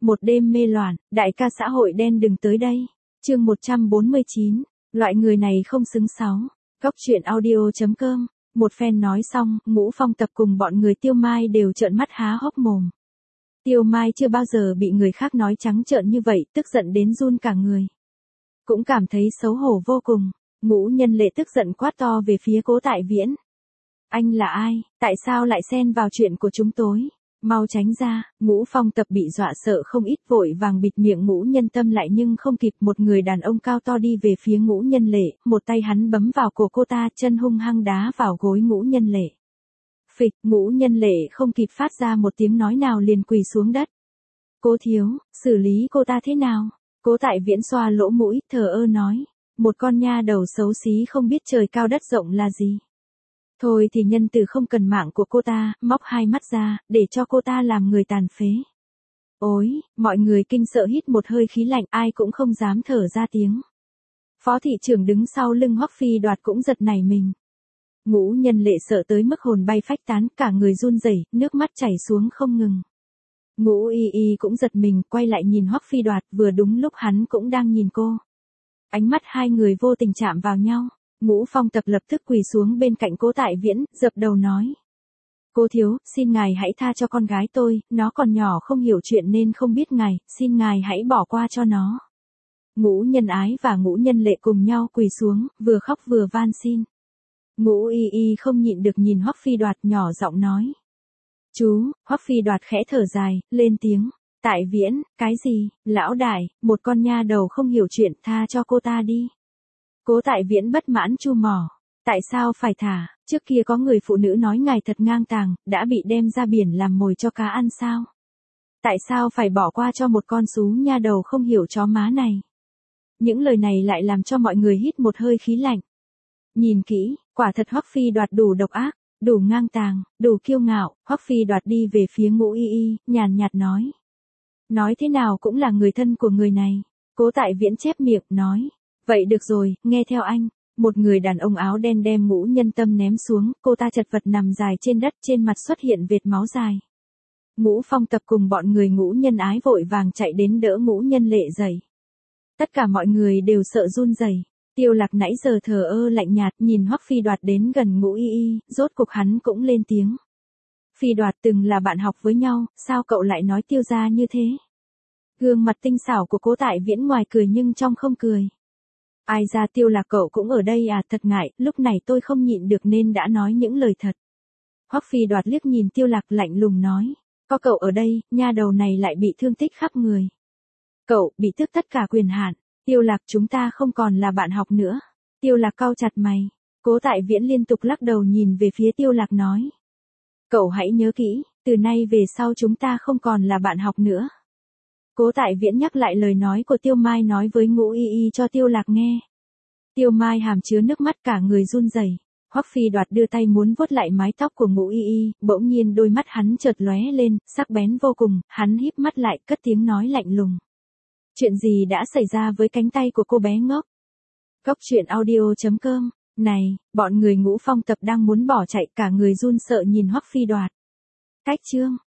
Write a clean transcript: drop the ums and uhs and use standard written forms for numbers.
Một đêm mê loạn, đại ca xã hội đen đừng tới đây. Chương 149, loại người này không xứng sáu. Góc truyện audio.com. Một phen nói xong, Ngũ Phong Tập cùng bọn người Tiêu Mai đều trợn mắt há hốc mồm. Tiêu Mai chưa bao giờ bị người khác nói trắng trợn như vậy, tức giận đến run cả người. Cũng cảm thấy xấu hổ vô cùng. Ngũ Nhân Lệ tức giận quát to về phía Cố Tại Viễn. Anh là ai, tại sao lại xen vào chuyện của chúng tôi? Mau tránh ra. Ngũ Phong Tập bị dọa sợ không ít, vội vàng bịt miệng Ngũ Nhân Tâm lại nhưng không kịp. Một người đàn ông cao to đi về phía Ngũ Nhân Lệ, một tay hắn bấm vào cổ cô ta, chân hung hăng đá vào gối Ngũ Nhân Lệ. Phịch, Ngũ Nhân Lệ không kịp phát ra một tiếng nói nào liền quỳ xuống đất. Cố thiếu, xử lý cô ta thế nào? Cố Tại Viễn xoa lỗ mũi, thờ ơ nói. Một con nha đầu xấu xí không biết trời cao đất rộng là gì. Thôi thì nhân từ không cần mạng của cô ta, móc hai mắt ra, để cho cô ta làm người tàn phế. Ôi, mọi người kinh sợ hít một hơi khí lạnh, ai cũng không dám thở ra tiếng. Phó thị trưởng đứng sau lưng Hoắc Phi Đoạt cũng giật nảy mình. Ngũ Nhân Lệ sợ tới mức hồn bay phách tán, cả người run rẩy, nước mắt chảy xuống không ngừng. Ngũ Y Y cũng giật mình, quay lại nhìn Hoắc Phi Đoạt, vừa đúng lúc hắn cũng đang nhìn cô. Ánh mắt hai người vô tình chạm vào nhau. Ngũ Phong Tập lập tức quỳ xuống bên cạnh Cố Tại Viễn, dập đầu nói. Cô thiếu, xin ngài hãy tha cho con gái tôi, nó còn nhỏ không hiểu chuyện nên không biết ngài, xin ngài hãy bỏ qua cho nó. Ngũ Nhân Ái và Ngũ Nhân Lệ cùng nhau quỳ xuống, vừa khóc vừa van xin. Ngũ Y Y không nhịn được nhìn Hoắc Phi Đoạt, nhỏ giọng nói. Chú, Hoắc Phi Đoạt khẽ thở dài, lên tiếng. Tại Viễn, cái gì, lão đại, một con nha đầu không hiểu chuyện, tha cho cô ta đi. Cố Tại Viễn bất mãn chu mỏ. Tại sao phải thả, trước kia có người phụ nữ nói ngài thật ngang tàng, đã bị đem ra biển làm mồi cho cá ăn sao? Tại sao phải bỏ qua cho một con sú nha đầu không hiểu chó má này? Những lời này lại làm cho mọi người hít một hơi khí lạnh. Nhìn kỹ, quả thật Hoắc Phi Đoạt đủ độc ác, đủ ngang tàng, đủ kiêu ngạo. Hoắc Phi Đoạt đi về phía Ngũ Y Y, nhàn nhạt nói. Nói thế nào cũng là người thân của người này. Cố Tại Viễn chép miệng, nói. Vậy được rồi, nghe theo anh. Một người đàn ông áo đen đem Ngũ Nhân Tâm ném xuống, cô ta chật vật nằm dài trên đất, trên mặt xuất hiện vệt máu dài. Ngũ Phong Tập cùng bọn người Ngũ Nhân Ái vội vàng chạy đến đỡ Ngũ Nhân Lệ dậy. Tất cả mọi người đều sợ run rẩy. Tiêu Lạc nãy giờ thờ ơ lạnh nhạt nhìn Hoắc Phi Đoạt đến gần Ngũ Y Y, rốt cục hắn cũng lên tiếng. Phi Đoạt từng là bạn học với nhau, sao cậu lại nói Tiêu gia như thế? Gương mặt tinh xảo của Cố Tại Viễn ngoài cười nhưng trong không cười. Ai ra Tiêu Lạc cậu cũng ở đây à, thật ngại, lúc này tôi không nhịn được nên đã nói những lời thật. Hoắc Phi Đoạt liếc nhìn Tiêu Lạc lạnh lùng nói. Có cậu ở đây, nha đầu này lại bị thương tích khắp người. Cậu bị tước tất cả quyền hạn. Tiêu Lạc, chúng ta không còn là bạn học nữa. Tiêu Lạc cau chặt mày. Cố Tại Viễn liên tục lắc đầu nhìn về phía Tiêu Lạc nói. Cậu hãy nhớ kỹ, từ nay về sau chúng ta không còn là bạn học nữa. Cố Tại Viễn nhắc lại lời nói của Tiêu Mai nói với Ngũ Y Y cho Tiêu Lạc nghe. Tiêu Mai hàm chứa nước mắt cả người run rẩy. Hoắc Phi Đoạt đưa tay muốn vuốt lại mái tóc của Ngũ Y Y, bỗng nhiên đôi mắt hắn chợt lóe lên, sắc bén vô cùng, hắn híp mắt lại, cất tiếng nói lạnh lùng. Chuyện gì đã xảy ra với cánh tay của cô bé ngốc? Góc truyện audio.com. Này, bọn người Ngũ Phong Tập đang muốn bỏ chạy, cả người run sợ nhìn Hoắc Phi Đoạt. Cách chương